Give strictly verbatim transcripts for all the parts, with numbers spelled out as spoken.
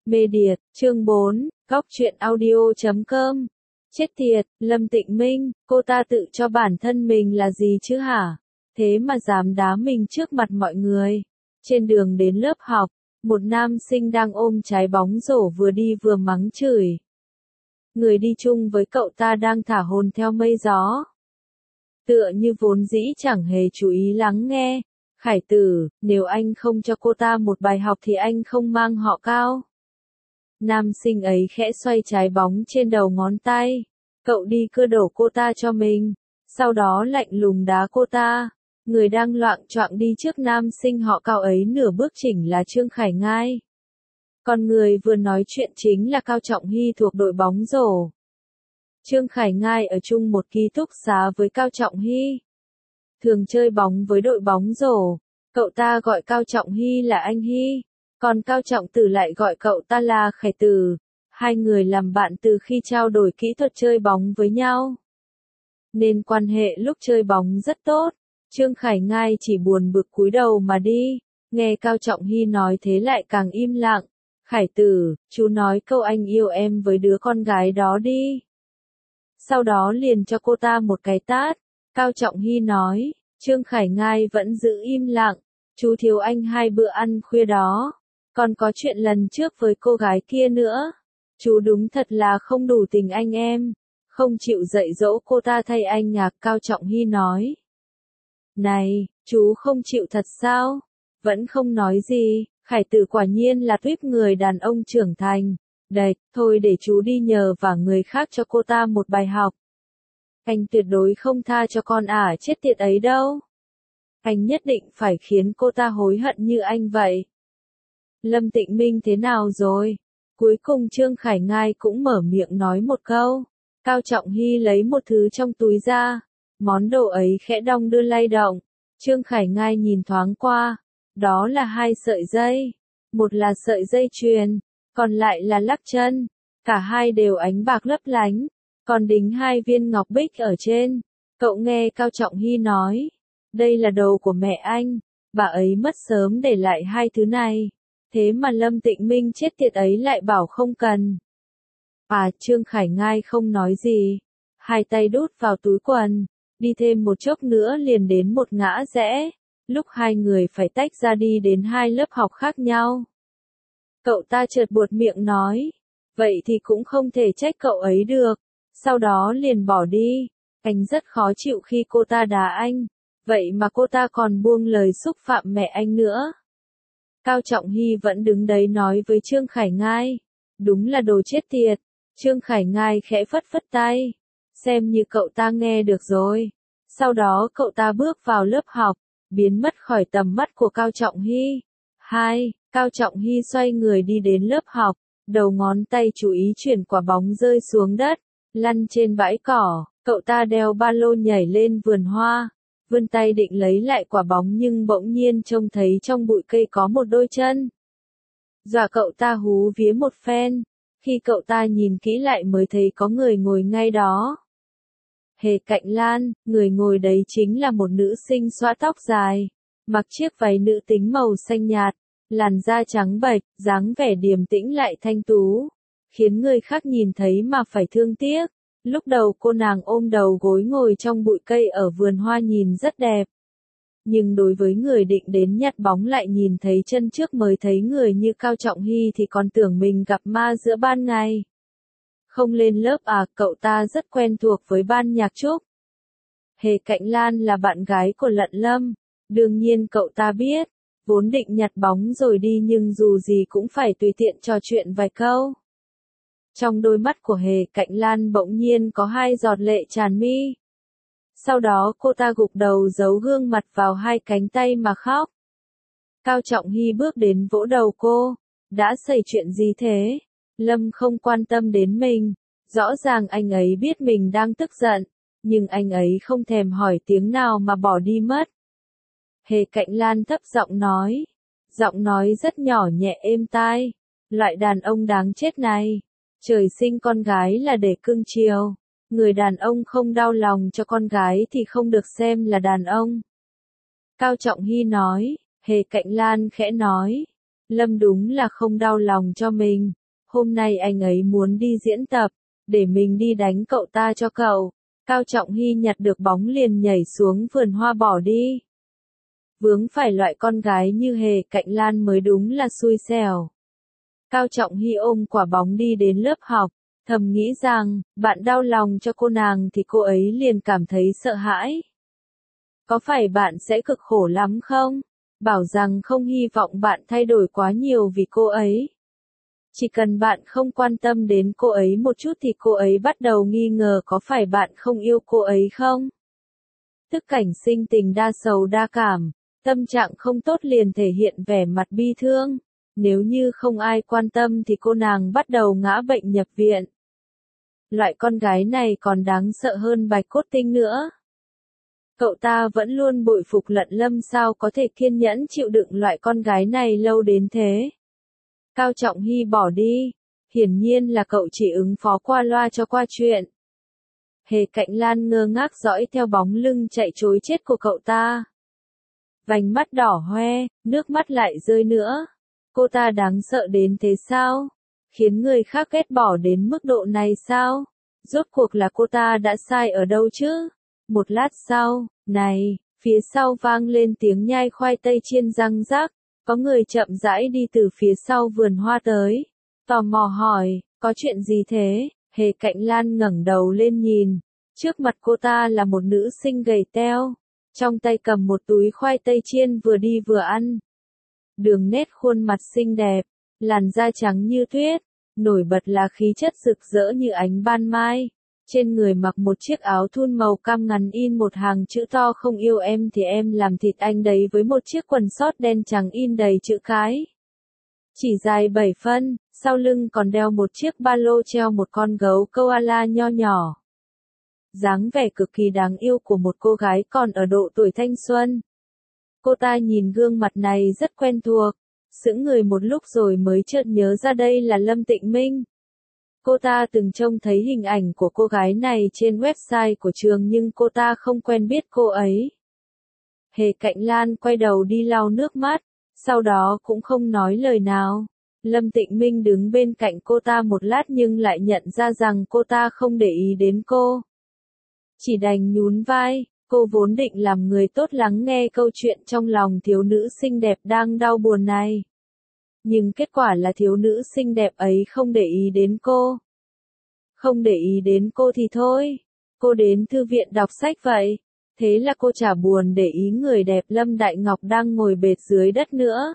Media, chương bốn, góc truyện audio chấm com. Chết tiệt, Lâm Tịnh Minh, cô ta tự cho bản thân mình là gì chứ hả? Thế mà dám đá mình trước mặt mọi người. Trên đường đến lớp học, một nam sinh đang ôm trái bóng rổ vừa đi vừa mắng chửi. Người đi chung với cậu ta đang thả hồn theo mây gió. Tựa như vốn dĩ chẳng hề chú ý lắng nghe. Khải Tử, nếu anh không cho cô ta một bài học thì anh không mang họ Cao. Nam sinh ấy khẽ xoay trái bóng trên đầu ngón tay. Cậu đi cưa đổ cô ta cho mình. Sau đó lạnh lùng đá cô ta. Người đang loạng choạng đi trước nam sinh họ Cao ấy nửa bước chỉnh là Trương Khải Ngai. Còn người vừa nói chuyện chính là Cao Trọng Hy thuộc đội bóng rổ. Trương Khải Ngai ở chung một ký túc xá với Cao Trọng Hy. Thường chơi bóng với đội bóng rổ. Cậu ta gọi Cao Trọng Hy là anh Hy. Còn Cao Trọng Tử lại gọi cậu ta là Khải Tử. Hai người làm bạn từ khi trao đổi kỹ thuật chơi bóng với nhau. Nên quan hệ lúc chơi bóng rất tốt. Trương Khải Ngai chỉ buồn bực cúi đầu mà đi. Nghe Cao Trọng Hy nói thế lại càng im lặng. Khải Tử, chú nói câu anh yêu em với đứa con gái đó đi. Sau đó liền cho cô ta một cái tát. Cao Trọng Hy nói, Trương Khải Ngai vẫn giữ im lặng. Chú thiếu anh hai bữa ăn khuya đó. Còn có chuyện lần trước với cô gái kia nữa. Chú đúng thật là không đủ tình anh em. Không chịu dạy dỗ cô ta thay anh à, Cao Trọng Hy nói. Này, chú không chịu thật sao? Vẫn không nói gì. Khải Tử quả nhiên là tuýp người đàn ông trưởng thành. Đệt, thôi để chú đi nhờ và người khác cho cô ta một bài học. Anh tuyệt đối không tha cho con ả chết tiệt ấy đâu. Anh nhất định phải khiến cô ta hối hận như anh vậy. Lâm Tịnh Minh thế nào rồi? Cuối cùng Trương Khải Ngai cũng mở miệng nói một câu. Cao Trọng Hy lấy một thứ trong túi ra. Món đồ ấy khẽ đong đưa lay động. Trương Khải Ngai nhìn thoáng qua. Đó là hai sợi dây. Một là sợi dây chuyền, còn lại là lắc chân. Cả hai đều ánh bạc lấp lánh. Còn đính hai viên ngọc bích ở trên. Cậu nghe Cao Trọng Hy nói. Đây là đồ của mẹ anh. Bà ấy mất sớm để lại hai thứ này. Thế mà Lâm Tịnh Minh chết tiệt ấy lại bảo không cần. À, Trương Khải Ngai không nói gì. Hai tay đút vào túi quần. Đi thêm một chốc nữa liền đến một ngã rẽ. Lúc hai người phải tách ra đi đến hai lớp học khác nhau. Cậu ta chợt buột miệng nói. Vậy thì cũng không thể trách cậu ấy được. Sau đó liền bỏ đi. Anh rất khó chịu khi cô ta đá anh. Vậy mà cô ta còn buông lời xúc phạm mẹ anh nữa. Cao Trọng Hy vẫn đứng đấy nói với Trương Khải Ngai. Đúng là đồ chết tiệt. Trương Khải Ngai khẽ phất phất tay. Xem như cậu ta nghe được rồi. Sau đó cậu ta bước vào lớp học. Biến mất khỏi tầm mắt của Cao Trọng Hy. Hai, Cao Trọng Hy xoay người đi đến lớp học. Đầu ngón tay chú ý chuyển quả bóng rơi xuống đất. Lăn trên bãi cỏ. Cậu ta đeo ba lô nhảy lên vườn hoa. Vươn tay định lấy lại quả bóng nhưng bỗng nhiên trông thấy trong bụi cây có một đôi chân. Dọa cậu ta hú vía một phen. Khi cậu ta nhìn kỹ lại mới thấy có người ngồi ngay đó. Hề Cạnh Lan, người ngồi đấy chính là một nữ sinh xõa tóc dài. Mặc chiếc váy nữ tính màu xanh nhạt. Làn da trắng bệch, dáng vẻ điềm tĩnh lại thanh tú. Khiến người khác nhìn thấy mà phải thương tiếc. Lúc đầu cô nàng ôm đầu gối ngồi trong bụi cây ở vườn hoa nhìn rất đẹp. Nhưng đối với người định đến nhặt bóng lại nhìn thấy chân trước mới thấy người như Cao Trọng Hy thì còn tưởng mình gặp ma giữa ban ngày. Không lên lớp à, cậu ta rất quen thuộc với ban nhạc trúc. Hề Cạnh Lan là bạn gái của Lận Lâm. Đương nhiên cậu ta biết. Vốn định nhặt bóng rồi đi nhưng dù gì cũng phải tùy tiện trò chuyện vài câu. Trong đôi mắt của Hề Cạnh Lan bỗng nhiên có hai giọt lệ tràn mi. Sau đó cô ta gục đầu giấu gương mặt vào hai cánh tay mà khóc. Cao Trọng Hy bước đến vỗ đầu cô. Đã xảy chuyện gì thế? Lâm không quan tâm đến mình. Rõ ràng anh ấy biết mình đang tức giận. Nhưng anh ấy không thèm hỏi tiếng nào mà bỏ đi mất. Hề Cạnh Lan thấp giọng nói. Giọng nói rất nhỏ nhẹ êm tai. Loại đàn ông đáng chết này. Trời sinh con gái là để cưng chiều. Người đàn ông không đau lòng cho con gái thì không được xem là đàn ông. Cao Trọng Hy nói. Hề Cạnh Lan khẽ nói. Lâm đúng là không đau lòng cho mình. Hôm nay anh ấy muốn đi diễn tập, để mình đi đánh cậu ta cho cậu. Cao Trọng Hy nhặt được bóng liền nhảy xuống vườn hoa bỏ đi. Vướng phải loại con gái như Hề Cạnh Lan mới đúng là xui xẻo. Cao Trọng Hy ôm quả bóng đi đến lớp học, thầm nghĩ rằng, bạn đau lòng cho cô nàng thì cô ấy liền cảm thấy sợ hãi. Có phải bạn sẽ cực khổ lắm không? Bảo rằng không hy vọng bạn thay đổi quá nhiều vì cô ấy. Chỉ cần bạn không quan tâm đến cô ấy một chút thì cô ấy bắt đầu nghi ngờ có phải bạn không yêu cô ấy không? Tức cảnh sinh tình đa sầu đa cảm, tâm trạng không tốt liền thể hiện vẻ mặt bi thương. Nếu như không ai quan tâm thì cô nàng bắt đầu ngã bệnh nhập viện. Loại con gái này còn đáng sợ hơn Bạch Cốt Tinh nữa. Cậu ta vẫn luôn bội phục Lận Lâm sao có thể kiên nhẫn chịu đựng loại con gái này lâu đến thế. Cao Trọng Hy bỏ đi, hiển nhiên là cậu chỉ ứng phó qua loa cho qua chuyện. Hề Cạnh Lan ngơ ngác dõi theo bóng lưng chạy trối chết của cậu ta. Vành mắt đỏ hoe, nước mắt lại rơi nữa. Cô ta đáng sợ đến thế sao? Khiến người khác ghét bỏ đến mức độ này sao? Rốt cuộc là cô ta đã sai ở đâu chứ? Một lát sau, này, phía sau vang lên tiếng nhai khoai tây chiên răng rác. Có người chậm rãi đi từ phía sau vườn hoa tới. Tò mò hỏi, có chuyện gì thế? Hề Cạnh Lan ngẩng đầu lên nhìn. Trước mặt cô ta là một nữ sinh gầy teo. Trong tay cầm một túi khoai tây chiên vừa đi vừa ăn. Đường nét khuôn mặt xinh đẹp, làn da trắng như tuyết, nổi bật là khí chất rực rỡ như ánh ban mai. Trên người mặc một chiếc áo thun màu cam ngắn in một hàng chữ to không yêu em thì em làm thịt anh đấy với một chiếc quần sót đen trắng in đầy chữ cái. Chỉ dài bảy phân, sau lưng còn đeo một chiếc ba lô treo một con gấu koala nho nhỏ. Dáng vẻ cực kỳ đáng yêu của một cô gái còn ở độ tuổi thanh xuân. Cô ta nhìn gương mặt này rất quen thuộc, sững người một lúc rồi mới chợt nhớ ra đây là Lâm Tịnh Minh. Cô ta từng trông thấy hình ảnh của cô gái này trên website của trường nhưng cô ta không quen biết cô ấy. Hề Cạnh Lan quay đầu đi lau nước mắt, sau đó cũng không nói lời nào. Lâm Tịnh Minh đứng bên cạnh cô ta một lát nhưng lại nhận ra rằng cô ta không để ý đến cô. Chỉ đành nhún vai, cô vốn định làm người tốt lắng nghe câu chuyện trong lòng thiếu nữ xinh đẹp đang đau buồn này. Nhưng kết quả là thiếu nữ xinh đẹp ấy không để ý đến cô. Không để ý đến cô thì thôi. Cô đến thư viện đọc sách vậy. Thế là cô chả buồn để ý người đẹp Lâm Đại Ngọc đang ngồi bệt dưới đất nữa.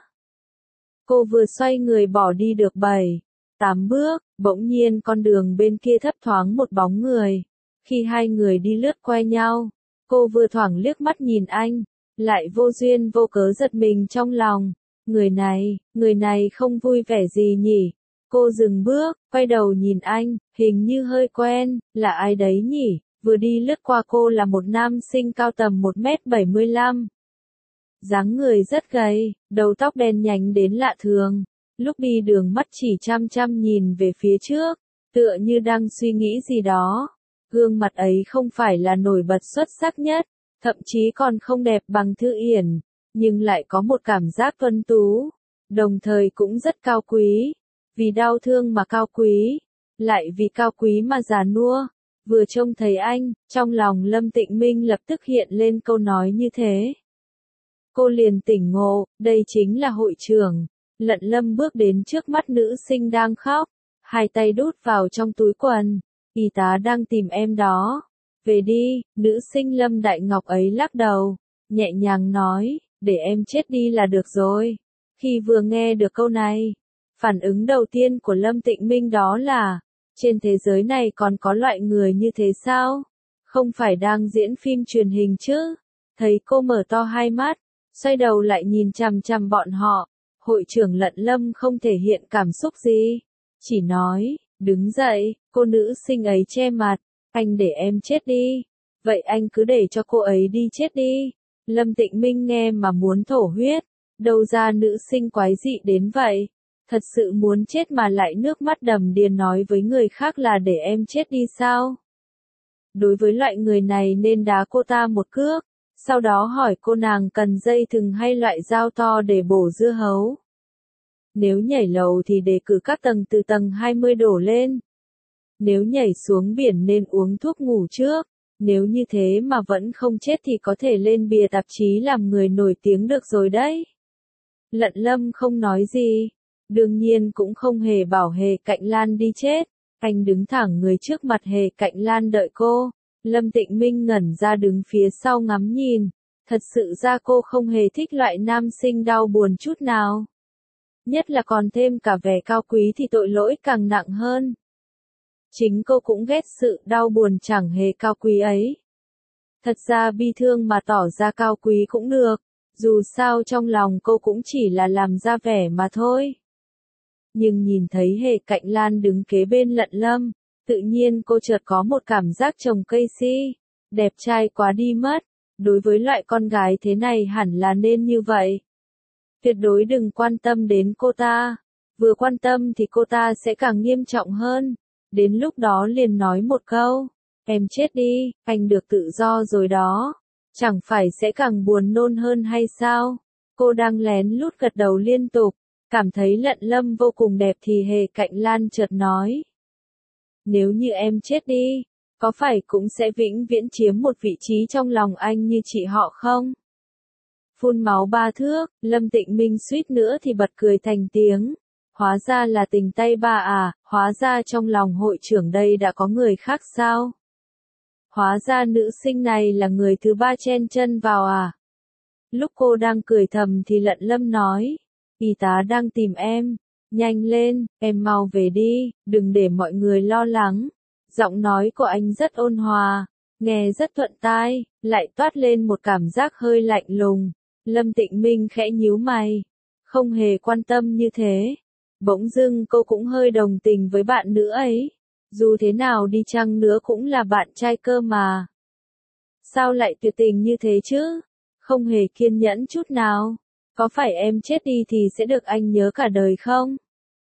Cô vừa xoay người bỏ đi được bảy, tám bước, bỗng nhiên con đường bên kia thấp thoáng một bóng người. Khi hai người đi lướt qua nhau, cô vừa thoảng liếc mắt nhìn anh, lại vô duyên vô cớ giật mình trong lòng. Người này, người này không vui vẻ gì nhỉ? Cô dừng bước, quay đầu nhìn anh, hình như hơi quen, là ai đấy nhỉ? Vừa đi lướt qua cô là một nam sinh cao tầm một mét bảy mươi lăm. Dáng người rất gầy, đầu tóc đen nhánh đến lạ thường. Lúc đi đường mắt chỉ chăm chăm nhìn về phía trước, tựa như đang suy nghĩ gì đó. Gương mặt ấy không phải là nổi bật xuất sắc nhất, thậm chí còn không đẹp bằng Thư Yển, nhưng lại có một cảm giác tuấn tú, đồng thời cũng rất cao quý. Vì đau thương mà cao quý, lại vì cao quý mà già nua. Vừa trông thấy anh, trong lòng Lâm Tịnh Minh lập tức hiện lên câu nói như thế. Cô liền tỉnh ngộ, đây chính là hội trưởng. Lận Lâm bước đến trước mắt nữ sinh đang khóc, hai tay đút vào trong túi quần. Y tá đang tìm em đó. Về đi, nữ sinh Lâm Đại Ngọc ấy lắc đầu, nhẹ nhàng nói, để em chết đi là được rồi. Khi vừa nghe được câu này, phản ứng đầu tiên của Lâm Tịnh Minh đó là, trên thế giới này còn có loại người như thế sao? Không phải đang diễn phim truyền hình chứ? Thấy cô mở to hai mắt, xoay đầu lại nhìn chằm chằm bọn họ, hội trưởng Lận Lâm không thể hiện cảm xúc gì, chỉ nói, đứng dậy, cô nữ sinh ấy che mặt, anh để em chết đi, vậy anh cứ để cho cô ấy đi chết đi. Lâm Tịnh Minh nghe mà muốn thổ huyết, đâu ra nữ sinh quái dị đến vậy, thật sự muốn chết mà lại nước mắt đầm đìa nói với người khác là để em chết đi sao? Đối với loại người này nên đá cô ta một cước, sau đó hỏi cô nàng cần dây thừng hay loại dao to để bổ dưa hấu. Nếu nhảy lầu thì đề cử các tầng từ tầng hai mươi đổ lên. Nếu nhảy xuống biển nên uống thuốc ngủ trước. Nếu như thế mà vẫn không chết thì có thể lên bìa tạp chí làm người nổi tiếng được rồi đấy. Lận Lâm không nói gì. Đương nhiên cũng không hề bảo Hề Cạnh Lan đi chết. Anh đứng thẳng người trước mặt Hề Cạnh Lan đợi cô. Lâm Tịnh Minh ngẩn ra đứng phía sau ngắm nhìn. Thật sự ra cô không hề thích loại nam sinh đau buồn chút nào. Nhất là còn thêm cả vẻ cao quý thì tội lỗi càng nặng hơn. Chính cô cũng ghét sự đau buồn chẳng hề cao quý ấy. Thật ra bi thương mà tỏ ra cao quý cũng được, dù sao trong lòng cô cũng chỉ là làm ra vẻ mà thôi. Nhưng nhìn thấy Hề Cạnh Lan đứng kế bên Lận Lâm, tự nhiên cô chợt có một cảm giác trồng cây si, đẹp trai quá đi mất, đối với loại con gái thế này hẳn là nên như vậy. Tuyệt đối đừng quan tâm đến cô ta, vừa quan tâm thì cô ta sẽ càng nghiêm trọng hơn. Đến lúc đó liền nói một câu, em chết đi, anh được tự do rồi đó, chẳng phải sẽ càng buồn nôn hơn hay sao? Cô đang lén lút gật đầu liên tục, cảm thấy Lận Lâm vô cùng đẹp thì Hề Cạnh Lan chợt nói. Nếu như em chết đi, có phải cũng sẽ vĩnh viễn chiếm một vị trí trong lòng anh như chị họ không? Phun máu ba thước, Lâm Tịnh Minh suýt nữa thì bật cười thành tiếng. Hóa ra là tình tay ba à, hóa ra trong lòng hội trưởng đây đã có người khác sao? Hóa ra nữ sinh này là người thứ ba chen chân vào à? Lúc cô đang cười thầm thì Lận Lâm nói, y tá đang tìm em, nhanh lên, em mau về đi, đừng để mọi người lo lắng. Giọng nói của anh rất ôn hòa, nghe rất thuận tai, lại toát lên một cảm giác hơi lạnh lùng. Lâm Tịnh Minh khẽ nhíu mày, không hề quan tâm như thế. Bỗng dưng cô cũng hơi đồng tình với bạn nữ ấy. Dù thế nào đi chăng nữa cũng là bạn trai cơ mà. Sao lại tuyệt tình như thế chứ? Không hề kiên nhẫn chút nào. Có phải em chết đi thì sẽ được anh nhớ cả đời không?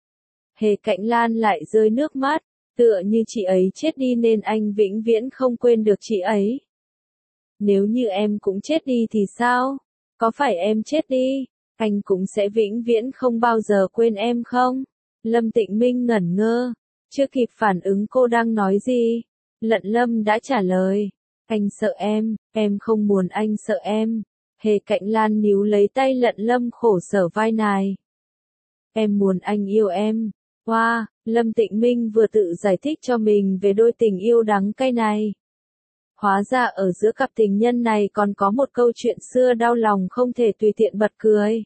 Hề Cạnh Lan lại rơi nước mắt. Tựa như chị ấy chết đi nên anh vĩnh viễn không quên được chị ấy. Nếu như em cũng chết đi thì sao? Có phải em chết đi, anh cũng sẽ vĩnh viễn không bao giờ quên em không? Lâm Tịnh Minh ngẩn ngơ, chưa kịp phản ứng cô đang nói gì. Lận Lâm đã trả lời, anh sợ em, em không muốn anh sợ em. Hề Cạnh Lan níu lấy tay Lận Lâm khổ sở vai nài. Em muốn anh yêu em. Wow, Lâm Tịnh Minh vừa tự giải thích cho mình về đôi tình yêu đắng cay này. Hóa ra ở giữa cặp tình nhân này còn có một câu chuyện xưa đau lòng không thể tùy tiện bật cười.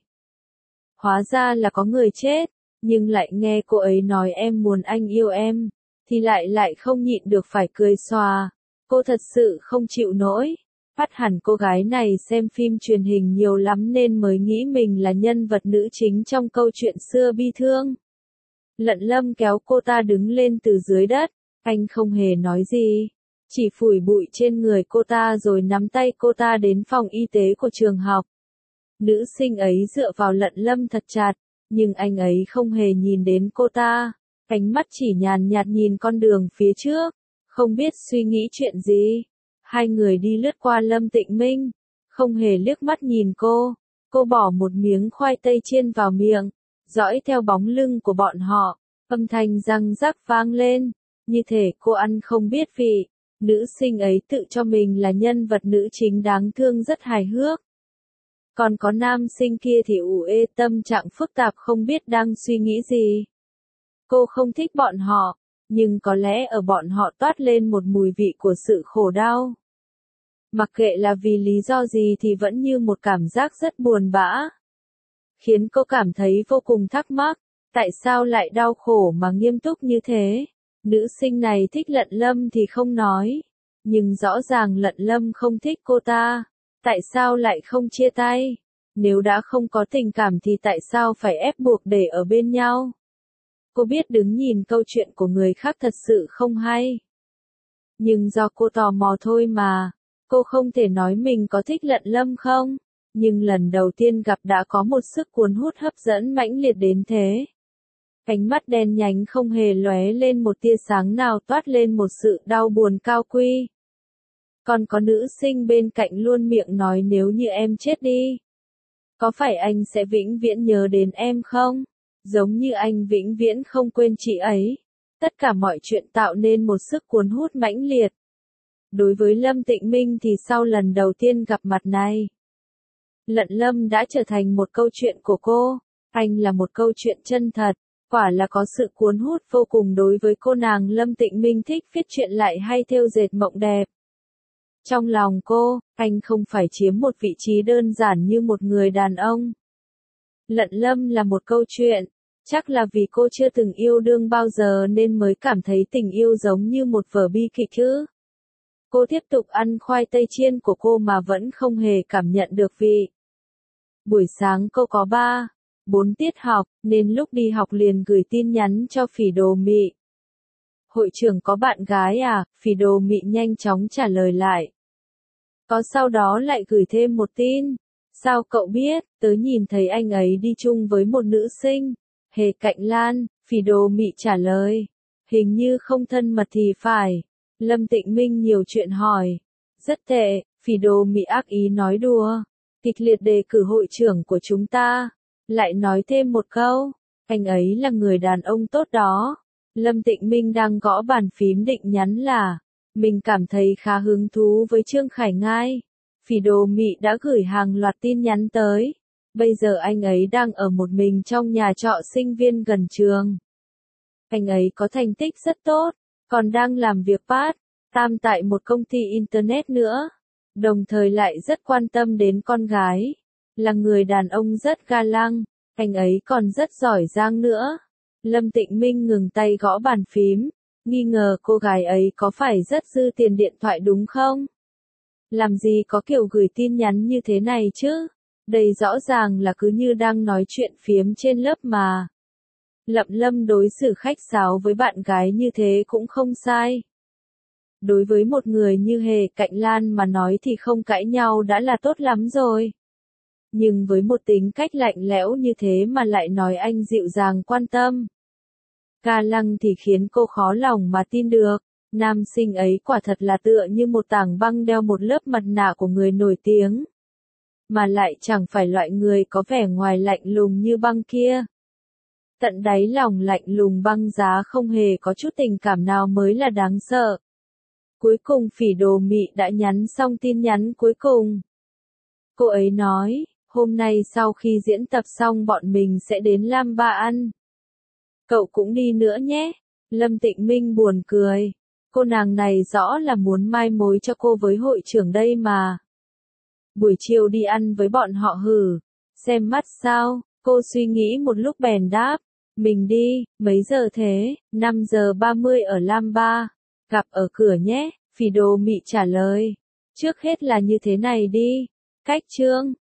Hóa ra là có người chết, nhưng lại nghe cô ấy nói em muốn anh yêu em, thì lại lại không nhịn được phải cười xòa. Cô thật sự không chịu nổi. Phát hẳn cô gái này xem phim truyền hình nhiều lắm nên mới nghĩ mình là nhân vật nữ chính trong câu chuyện xưa bi thương. Lận Lâm kéo cô ta đứng lên từ dưới đất, anh không hề nói gì. Chỉ phủi bụi trên người cô ta rồi nắm tay cô ta đến phòng y tế của trường học. Nữ sinh ấy dựa vào Lận Lâm thật chặt, nhưng anh ấy không hề nhìn đến cô ta. Ánh mắt chỉ nhàn nhạt nhìn con đường phía trước, không biết suy nghĩ chuyện gì. Hai người đi lướt qua Lâm Tịnh Minh, không hề liếc mắt nhìn cô. Cô bỏ một miếng khoai tây chiên vào miệng, dõi theo bóng lưng của bọn họ, âm thanh răng rắc vang lên, như thể cô ăn không biết vị. Nữ sinh ấy tự cho mình là nhân vật nữ chính đáng thương rất hài hước. Còn có nam sinh kia thì ủ ê tâm trạng phức tạp không biết đang suy nghĩ gì. Cô không thích bọn họ, nhưng có lẽ ở bọn họ toát lên một mùi vị của sự khổ đau. Mặc kệ là vì lý do gì thì vẫn như một cảm giác rất buồn bã. Khiến cô cảm thấy vô cùng thắc mắc, tại sao lại đau khổ mà nghiêm túc như thế? Nữ sinh này thích Lận Lâm thì không nói, nhưng rõ ràng Lận Lâm không thích cô ta. Tại sao lại không chia tay? Nếu đã không có tình cảm thì tại sao phải ép buộc để ở bên nhau? Cô biết đứng nhìn câu chuyện của người khác thật sự không hay. Nhưng do cô tò mò thôi mà, cô không thể nói mình có thích Lận Lâm không? Nhưng lần đầu tiên gặp đã có một sức cuốn hút hấp dẫn mãnh liệt đến thế. Ánh mắt đen nhánh không hề lóe lên một tia sáng nào, toát lên một sự đau buồn cao quý. Còn có nữ sinh bên cạnh luôn miệng nói nếu như em chết đi, có phải anh sẽ vĩnh viễn nhớ đến em không? giống như anh vĩnh viễn không quên chị ấy. Tất cả mọi chuyện tạo nên một sức cuốn hút mãnh liệt. Đối với Lâm Tịnh Minh thì sau lần đầu tiên gặp mặt này, Lận Lâm đã trở thành một câu chuyện của cô. Anh là một câu chuyện chân thật, quả là có sự cuốn hút vô cùng đối với cô nàng. Lâm Tịnh Minh thích viết truyện lại hay thêu dệt mộng đẹp. Trong lòng cô, anh không phải chiếm một vị trí đơn giản như một người đàn ông. Lận Lâm là một câu chuyện, chắc là vì cô chưa từng yêu đương bao giờ nên mới cảm thấy tình yêu giống như một vở bi kịch chứ. Cô tiếp tục ăn khoai tây chiên của cô mà vẫn không hề cảm nhận được vị. Buổi sáng cô có ba, bốn tiết học, nên lúc đi học liền gửi tin nhắn cho Phỉ Đồ Mị. Hội trưởng có bạn gái à? Phỉ Đồ Mị nhanh chóng trả lời lại. Có, sau đó lại gửi thêm một tin. Sao cậu biết? Tớ nhìn thấy anh ấy đi chung với một nữ sinh. Hề Cạnh Lan, Phỉ Đồ Mị trả lời. Hình như không thân mật thì phải. Lâm Tịnh Minh nhiều chuyện hỏi. Rất tệ, Phỉ Đồ Mị ác ý nói đùa. Kịch liệt đề cử hội trưởng của chúng ta. Lại nói thêm một câu. Anh ấy là người đàn ông tốt đó. Lâm Tịnh Minh đang gõ bàn phím định nhắn là. Mình cảm thấy khá hứng thú với Trương Khải Ngai. Phỉ Đồ Mị đã gửi hàng loạt tin nhắn tới. Bây giờ anh ấy đang ở một mình trong nhà trọ sinh viên gần trường. Anh ấy có thành tích rất tốt, còn đang làm việc part-time tại một công ty Internet nữa. Đồng thời lại rất quan tâm đến con gái. Là người đàn ông rất ga lăng, anh ấy còn rất giỏi giang nữa. Lâm Tịnh Minh ngừng tay gõ bàn phím, nghi ngờ cô gái ấy có phải rất dư tiền điện thoại đúng không? Làm gì có kiểu gửi tin nhắn như thế này chứ? Đây rõ ràng là cứ như đang nói chuyện phiếm trên lớp mà. Lậm Lâm đối xử khách sáo với bạn gái như thế cũng không sai. Đối với một người như Hề Cạnh Lan mà nói thì không cãi nhau đã là tốt lắm rồi. Nhưng với một tính cách lạnh lẽo như thế mà lại nói anh dịu dàng quan tâm, ga lăng thì khiến cô khó lòng mà tin được. Nam sinh ấy quả thật là tựa như một tảng băng đeo một lớp mặt nạ của người nổi tiếng. Mà lại chẳng phải loại người có vẻ ngoài lạnh lùng như băng kia. Tận đáy lòng lạnh lùng băng giá không hề có chút tình cảm nào mới là đáng sợ. Cuối cùng Phỉ Đồ Mị đã nhắn xong tin nhắn cuối cùng. Cô ấy nói, hôm nay sau khi diễn tập xong bọn mình sẽ đến Lam Ba ăn. Cậu cũng đi nữa nhé. Lâm Tịnh Minh buồn cười. Cô nàng này rõ là muốn mai mối cho cô với hội trưởng đây mà. Buổi chiều đi ăn với bọn họ hử. Xem mắt sao, cô suy nghĩ một lúc bèn đáp. Mình đi, mấy giờ thế? năm giờ ba mươi ở Lam Ba. Gặp ở cửa nhé, Phỉ Đồ Mị trả lời. Trước hết là như thế này đi. Cách Trương,